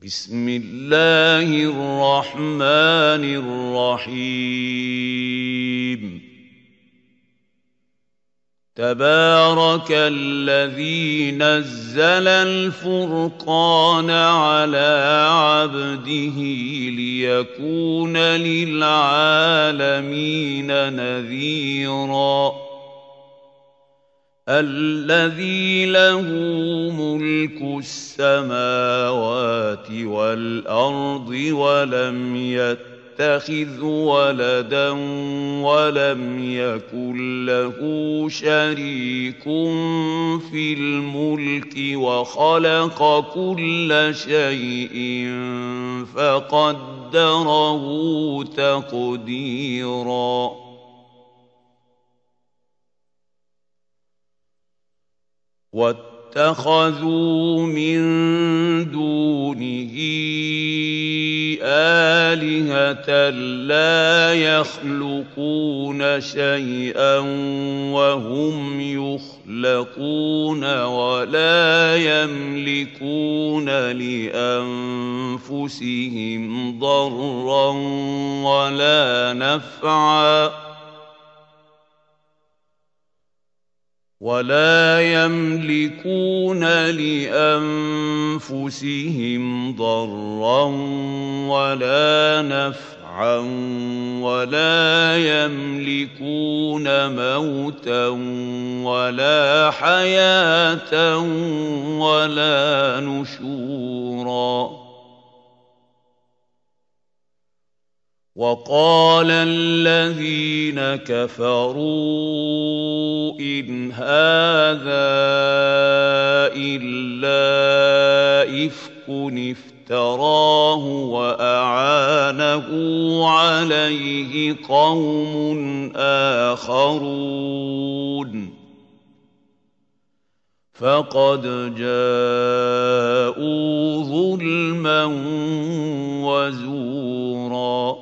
بسم الله الرحمن الرحيم تبارك الذي نزل الفرقان على عبده ليكون للعالمين نذيرا الذي له ملك السماوات والأرض ولم يتخذ ولدا ولم يكن له شريك في الملك وخلق كل شيء فقدره تقديرا واتخذوا من دونه آلهة لا يخلقون شيئا وهم يخلقون ولا يملكون لأنفسهم ضرا ولا نفعا ولا يملكون موتا ولا حياة ولا نشورا وقال الذين كفروا إن هذا إلا إفك افتراه وأعانه عليه قوم آخرون فقد جاءوا ظلما وزورا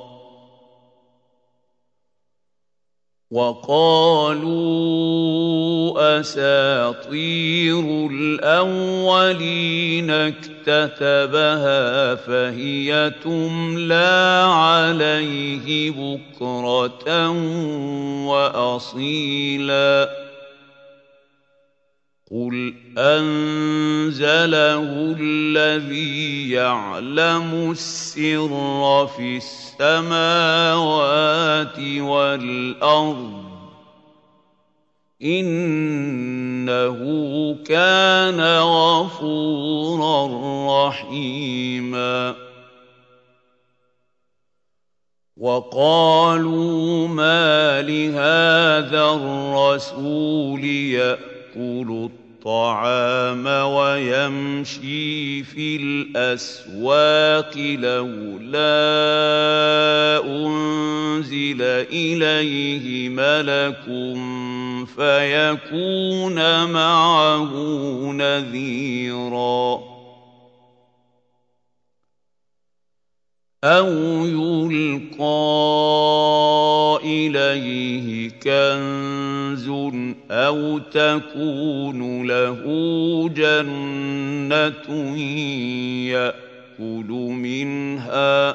وقالوا أساطير الأولين اكتتبها فهي تملى عليه بكرة وأصيلا قل أنزله الذي يعلم السر في السماوات والأرض إنه كان غفورا رحيما وقالوا ما لهذا الرسول يأكل الطعام ويمشي في الأسواق لولا أنزل إليه ملك فيكون معه نذيرا أو يلقى إليه كنز أو تكون له جنة يأكل منها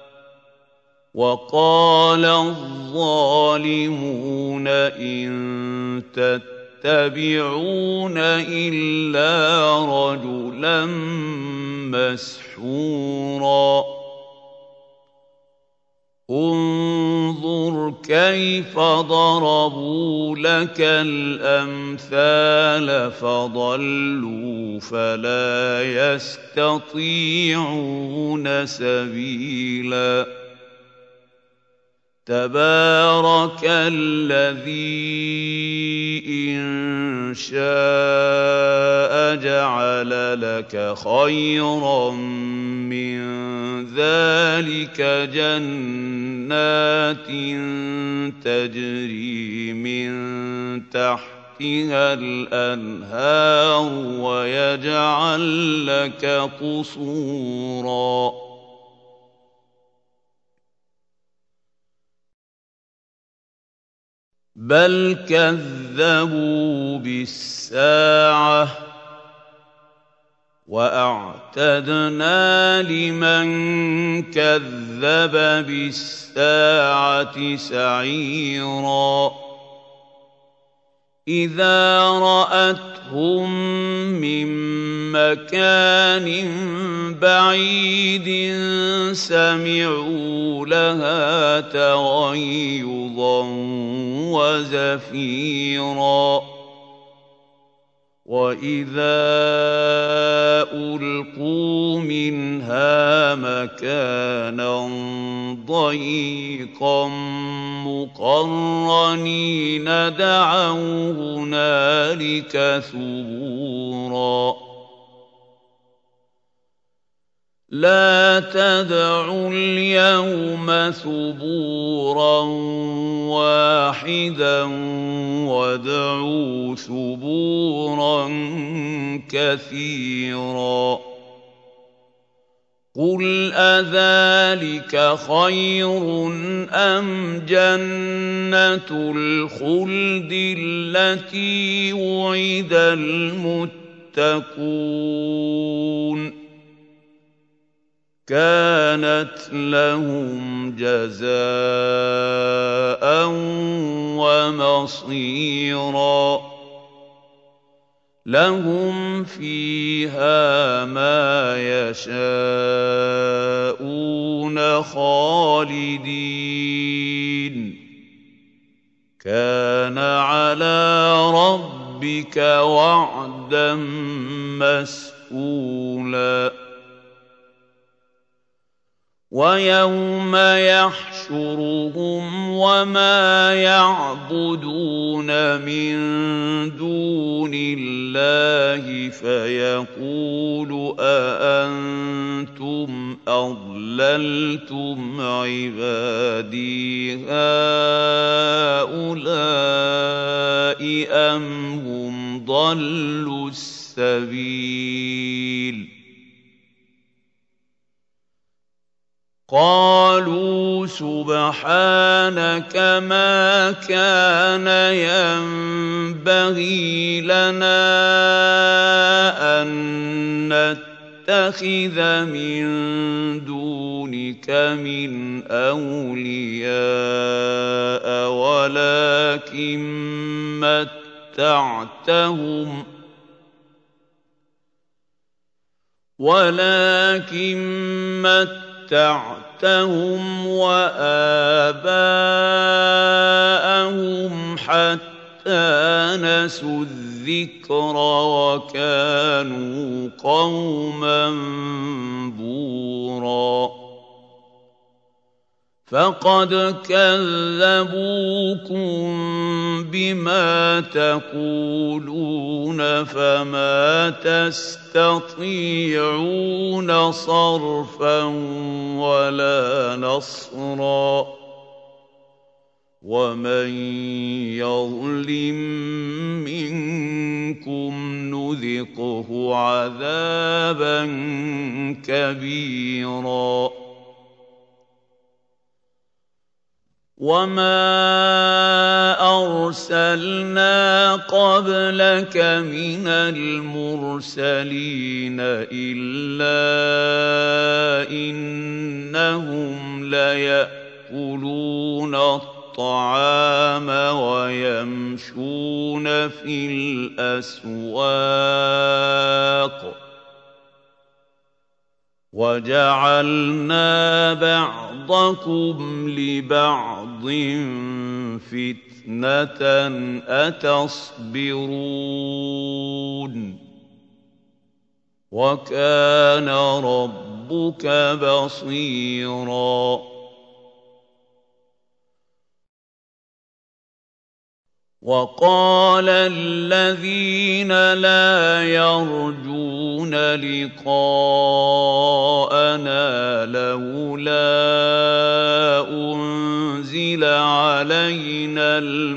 وقال الظالمون إن تتبعون إلا رجلا مسحورا انظر كيف ضربوا لك الأمثال فضلوا فلا يستطيعون سبيلا تبارك الذي إن شاء جعل لك خيرا من ذلك جنات تجري من تحتها الأنهار ويجعل لك قصورا بل كذبوا بالساعة وأعتدنا لمن كذب بالساعة سعيرا إذا رأتهم من مكان بعيد سمعوا لها تغيظا وزفيرا وإذا ألقوا منها مكانا ضيقا مقرنين دعوا هنالك ثبورا لا تدعوا اليوم ثبورا واحدا وادعوا ثبورا كثيرا قل أذلك خير أم جنة الخلد التي وعد المتقون كانت لهم جزاء ومصيرا لهم فيها ما يشاءون خالدين كان على ربك وعدا مسئولا ويوم يحشرهم وما يعبدون من دون الله فيقول أأنتم أضللتم عبادي هؤلاء أم هم ضلوا السبيل قالوا سبحانك ما كان ينبغي لنا أن نتخذ من دونك من أولياء ولكن متعتهم وآباءهم حتى نسوا الذكر وكانوا قوما بورا فقد كذبوكم بما تقولون فما تستطيعون صرفا ولا نصرا ومن يظلم منكم نذقه عذابا كبيرا وما أرسلنا قبلك من المرسلين إلا إنهم ليأكلون الطعام ويمشون في الأسواق وجعلنا بعضكم لبعض فتنة أتصبرون وكان ربك بصيرا وقال الذين لا يرجون لقاءنا لولا أنزل علينا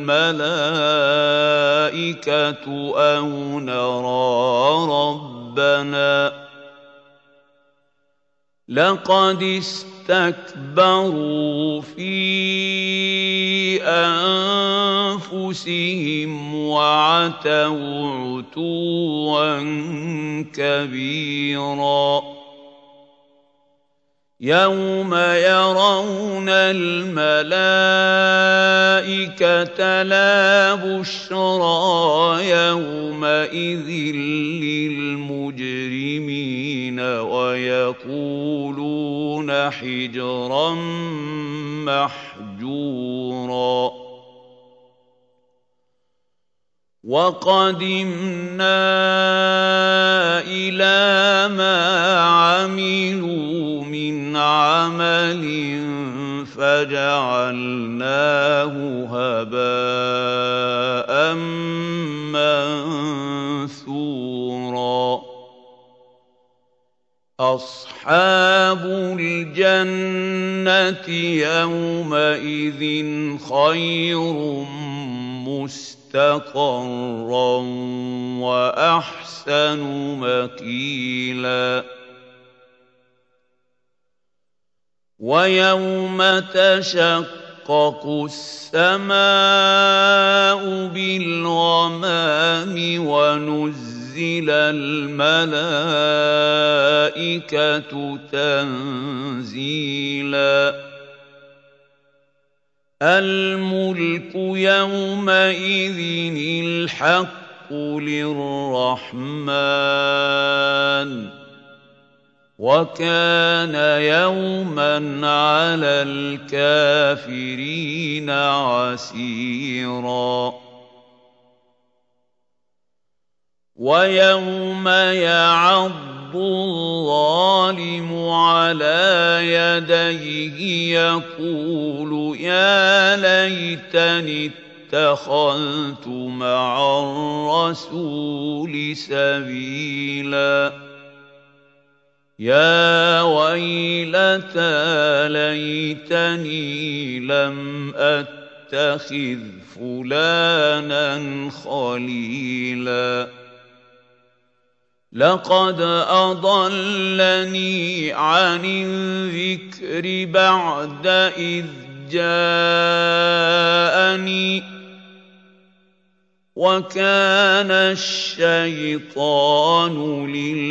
الملائكة أو نرى ربنا لقد استكبروا في أنفسهم وعتوا عتوا كبيرا يوم يرون الملائكة لا بشرى يومئذ للمجرمين ويقولون حجرا محجورا وقدمنا إلى ما عملوا من عمل فجعلناه هباء منثورا أصحاب الجنة يومئذ خير مستقرا وأحسن مقيلا ويوم تشقق السماء بالغمام ونزل الملائكة تنزيلا الملك يومئذ الحق للرحمن وكان يوما على الكافرين عسيرا ويوم يعض الظالم على يديه يقول يا ليتني اتخذت مع الرسول سبيلا يا ويلتى ليتني لم أتخذ فلانا خليلا لقد أضلني عن الذكر بعد إذ جاءني وكان الشيطان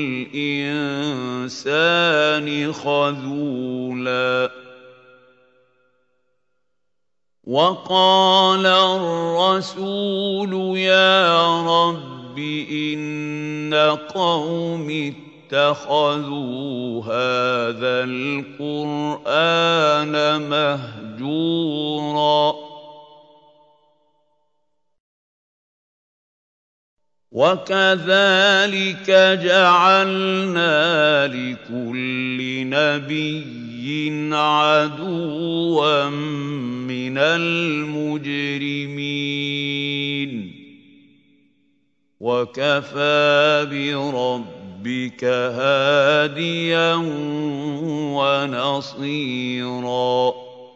للإنسان خذولا وقال الرسول يا رب إن قوم اتخذوا هذا القرآن مهجورا وكذلك جعلنا لكل نبي عدوا من المجرمين وكفى بربك هاديا ونصيرا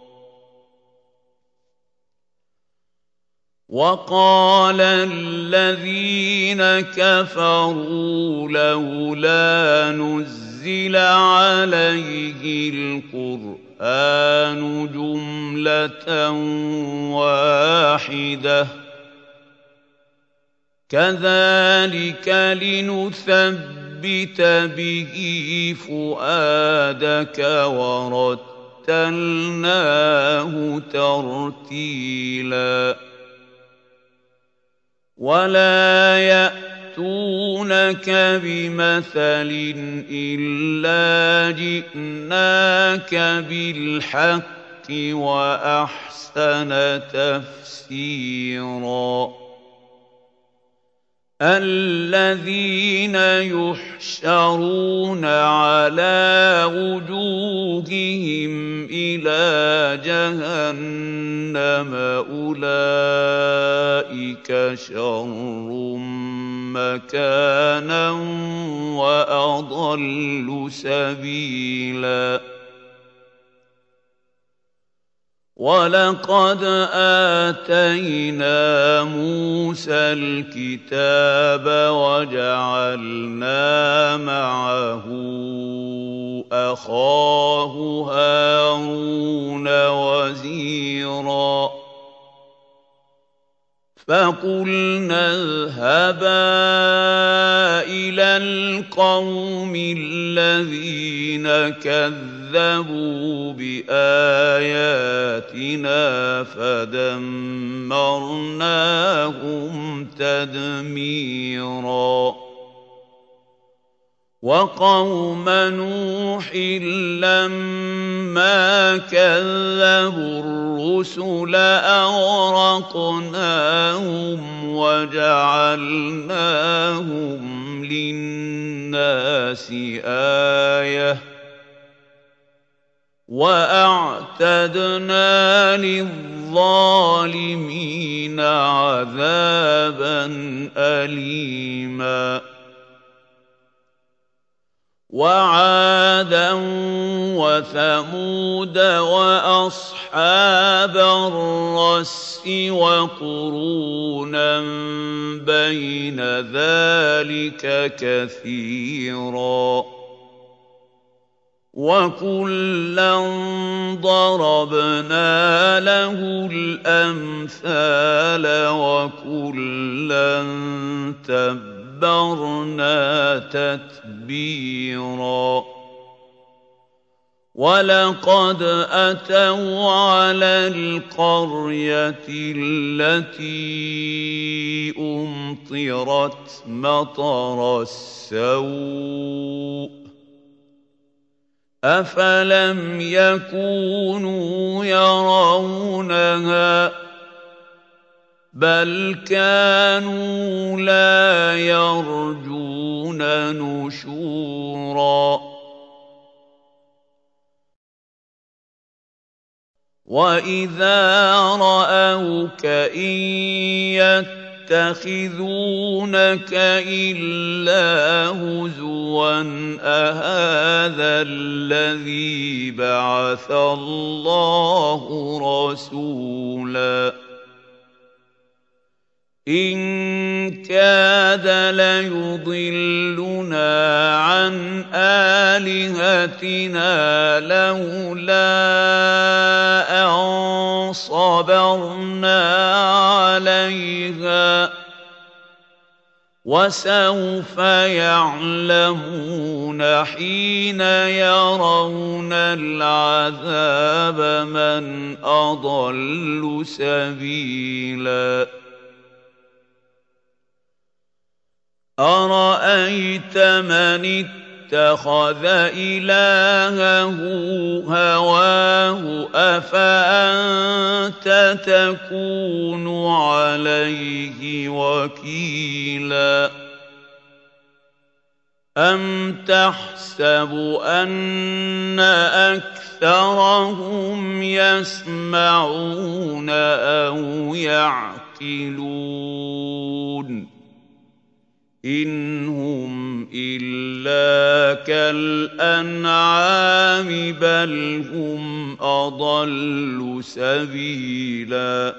وقال الذين كفروا لولا نزل عليه القرآن جملة واحدة كذلك لنثبت به فؤادك ورتلناه ترتيلا ولا يأتونك بمثل إلا جئناك بالحق وأحسن تفسيرا الذين يحشرون على وجوههم إلى جهنم أولئك شر مكانا وأضل سبيلا ولقد آتينا موسى الكتاب وجعلنا معه أخاه هارون وزيرا فَقُلْنَا اذْهَبَا إِلَى الْقَوْمِ الَّذِينَ كَذَّبُوا بِآيَاتِنَا فَدَمَّرْنَاهُمْ تَدْمِيرًا وَقَوْمَ نُوحٍ لَّمَّا كَذَّبُوا الرُّسُلَ أَغْرَقْنَاهُمْ وَجَعَلْنَاهُمْ لِلنَّاسِ آيَةً وَأَعْتَدْنَا لِلظَّالِمِينَ عَذَابًا أَلِيمًا وَعَادًا وَثَمُودَ وَأَصْحَابَ الرَّسِّ وَقُرُونًا بَيْنَ ذَلِكَ كَثِيرًا وَكُلًّا ضَرَبْنَا لَهُ الْأَمْثَالَ وَكُلًّا تَبَّرْنَا تَتْبِيرًا وَلَقَدْ أَتَوْا عَلَى الْقَرْيَةِ الَّتِي أُمْطِرَتْ مَطَرَ السَّوْءِ أَفَلَمْ يَكُونُوا يَرَوْنَهَا بَلْ كَانُوا لَا يَرْجُونَ نُشُورًا وَإِذَا رَأَوْكَ إِن يَتَّخِذُونَكَ إِلَّا هُزُوًا أَهَٰذَا الَّذِي بَعَثَ اللَّهُ رَسُولًا إِن كَادَ لَيُضِلُّنَا عَنْ آلِهَتِنَا لَوْلَا أَن صَبَرْنَا عَلَيْهَا ۚ وَسَوْفَ يَعْلَمُونَ حِينَ يَرَوْنَ الْعَذَابَ مَنْ أَضَلُّ سَبِيلًا أَرَأَيْتَ مَنِ اتَّخَذَ إِلَٰهَهُ هَوَاهُ أَفَأَنتَ تَكُونُ عَلَيْهِ وَكِيلًا أَمْ تَحْسَبُ أَنَّ أَكْثَرَهُمْ يَسْمَعُونَ أَوْ يَعْقِلُونَ إِنْ هُمْ إِلَّا كَالْأَنْعَامِ بَلْ هُمْ أَضَلُّ سَبِيلًا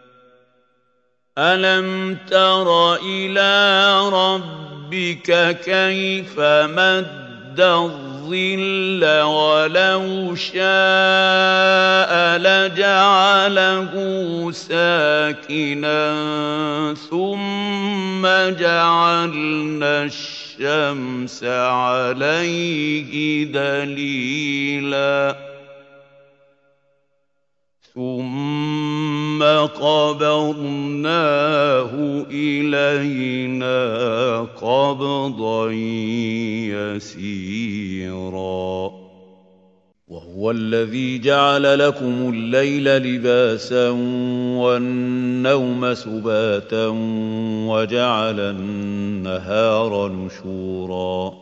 أَلَمْ تَرَ إِلَىٰ رَبِّكَ كَيْفَ مَدَّ الظِّلَّ وَلَوْ شَاءَ لَجَعَلَهُ سَاكِنًا ثُمَّ جَعَلْنَا الشَّمْسَ عَلَيْهِ دَلِيلًا ثُمَّ قَبَضْنَاهُ إِلَيْنَا قَبْضًا يَسِيرًا وَهُوَ الَّذِي جَعَلَ لَكُمُ اللَّيْلَ لِبَاسًا وَالنَّوْمَ سُبَاتًا وَجَعَلَ النَّهَارَ نُشُورًا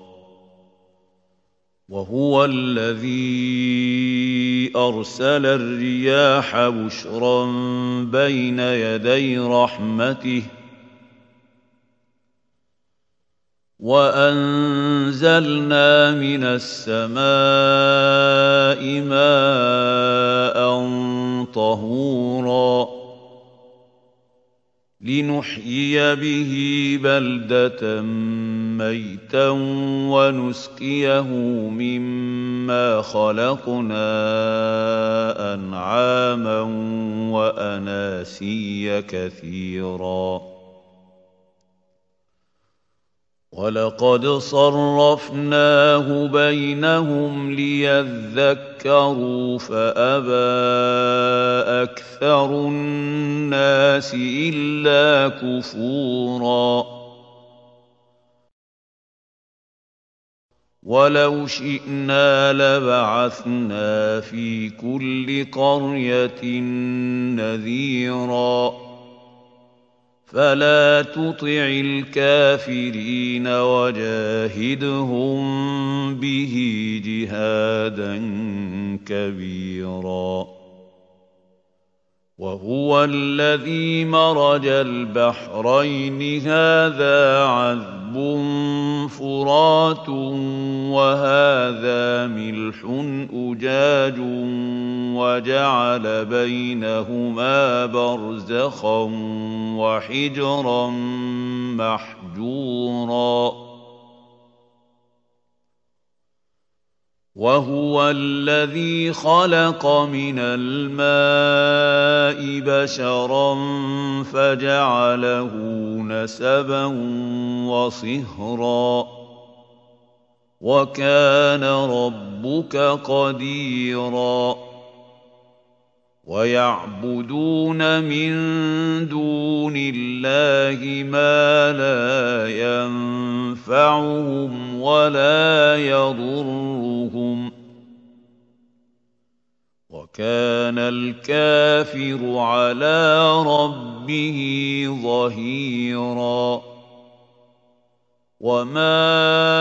وَهُوَ الَّذِي أَرْسَلَ الرِّيَاحَ بُشْرًا بَيْنَ يَدَيْ رَحْمَتِهِ وَأَنزَلْنَا مِنَ السَّمَاءِ مَاءً طَهُورًا لِنُحْيِيَ بِهِ بَلْدَةً مَّيْتًا وَنُسْقِيَهُ مِمَّا مما خلقنا أنعاما وأناسيا كثيرا ولقد صرفناه بينهم ليذكروا فأبى أكثر الناس إلا كفورا ولو شئنا لبعثنا في كل قرية نذيرا فلا تطع الكافرين وجاهدهم به جهادا كبيرا وهو الذي مرج البحرين هذا عذب فرات وهذا ملح أجاج وجعل بينهما برزخا وحجرا محجورا وهو الذي خلق من الماء بشرا فجعله نسبا وصهرا وكان ربك قديرا ويعبدون من دون الله ما لا ينفعهم ولا يضرهم وكان الكافر على ربه ظهيرا وما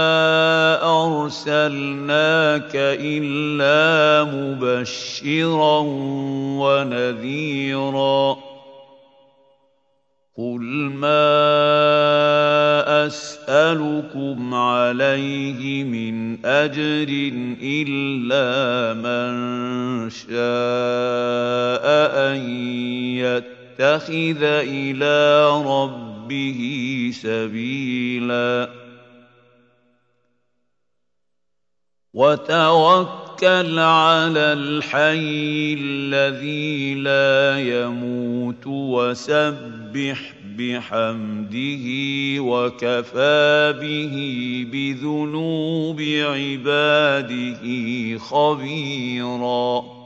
أرسلناك إلا مبشرا ونذيرا قل ما أسألكم عليه من أجر إلا من شاء أن يتخذ إلى ربه سبيلا وتوكل على الحي الذي لا يموت وسبح بحمده وكفى به بذنوب عباده خبيرا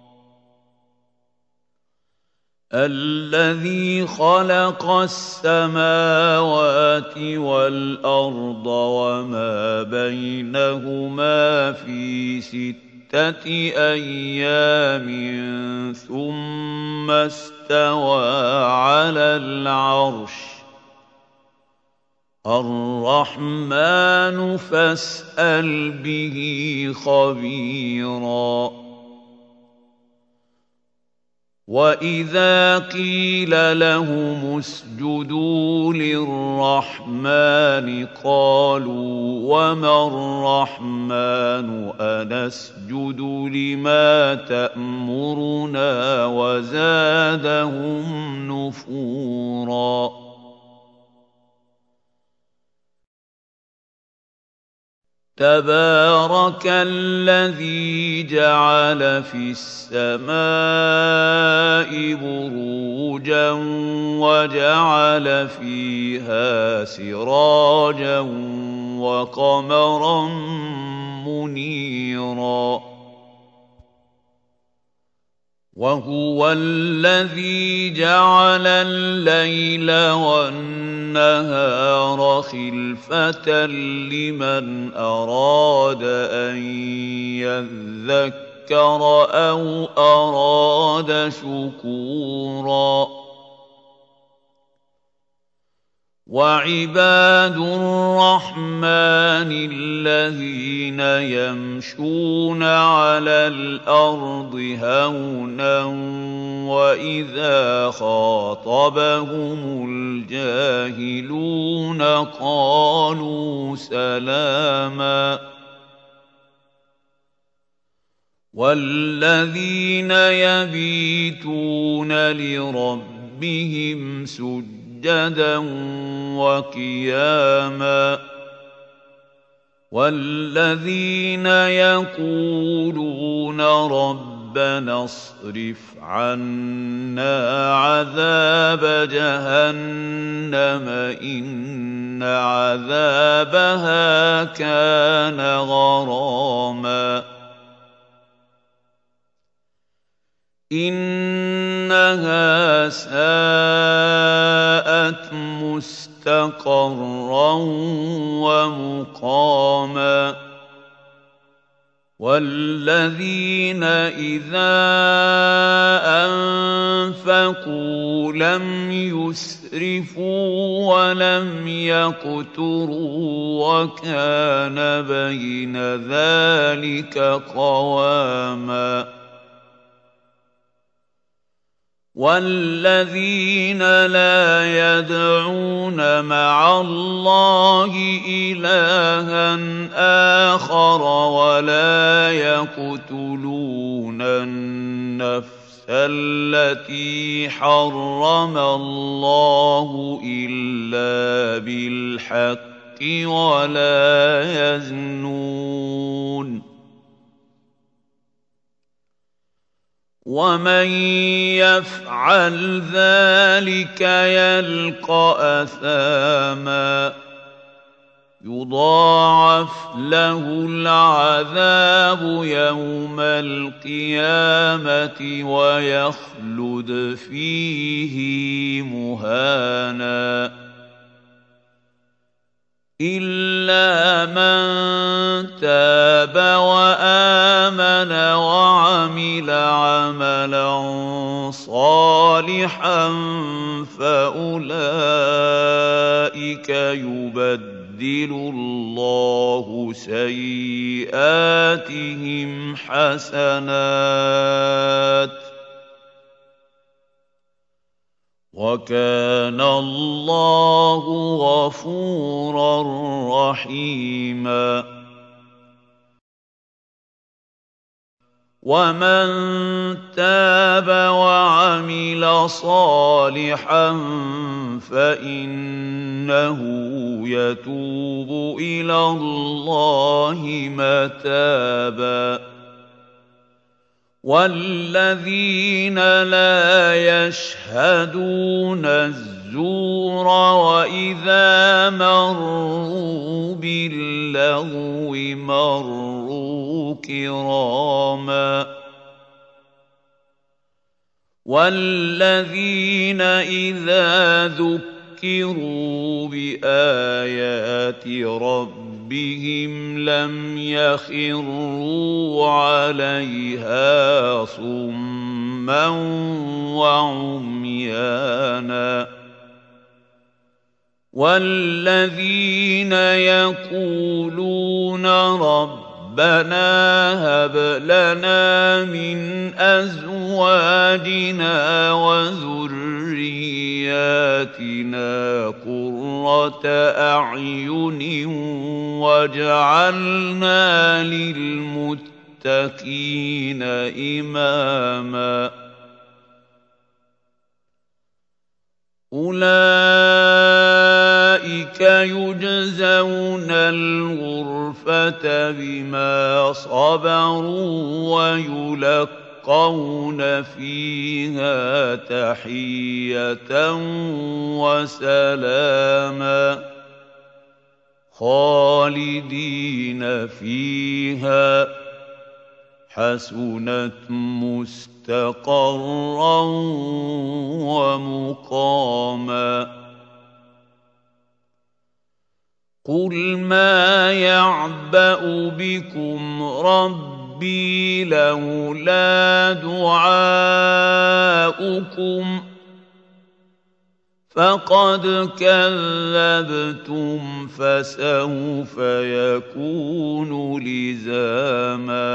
الذي خلق السماوات والأرض وما بينهما في 6 أيام ثم استوى على العرش الرحمن فاسأل به خبيرا وَإِذَا قِيلَ لَهُمُ اسْجُدُوا لِلرَّحْمَنِ قَالُوا وَمَا الرَّحْمَنُ أَنَسْجُدُ لِمَا تَأْمُرُنَا وَزَادَهُمْ نُفُورًا تبارك الذي جعل في السماء بروجا وجعل فيها سراجا وقمرا منيرا وهو الذي جعل الليل والنهار خلفة لمن أراد أن يذكر أو أراد شكورا وعباد الرحمن الذين يمشون على الأرض هونا وإذا خاطبهم الجاهلون قالوا سلاما والذين يبيتون لربهم سجدا وقياما والذين يقولون ربنا اصرف عنا عذاب جهنم إن عذابها كان غراما إنها ساءت مستقرا ومقاما والذين إذا أنفقوا لم يسرفوا ولم يقتروا وكان بين ذلك قواما والذين لا يدعون مع الله إلها آخر ولا يقتلون النفس التي حرم الله إلا بالحق ولا يزنون ومن يفعل ذلك يلقى أثاما يضاعف له العذاب يوم القيامة ويخلد فيه مهانا إلا من تاب وآمن وعمل عملا صالحا فأولئك يبدل الله سيئاتهم حسنات وكان الله غفورا رحيما ومن تاب وعمل صالحا فإنه يتوب إلى الله متابا والذين لا يشهدون الزور وإذا مروا باللغو مروا كراما والذين إذا ذكروا بآيات ربهم لم يخروا عليها صما وعميانا والذين يقولون ربنا هب لنا من أزواجنا وذرياتنا قرة أعين واجعلنا للمتقين إماما أولئك يجزون الغرفة بما صبروا ويلقون فيها تحية وسلاما خالدين فيها حسنت مستقرا ومقاما قل ما يعبأ بكم ربي لولا دعاؤكم فقد كذبتم فسوف يكون لزاما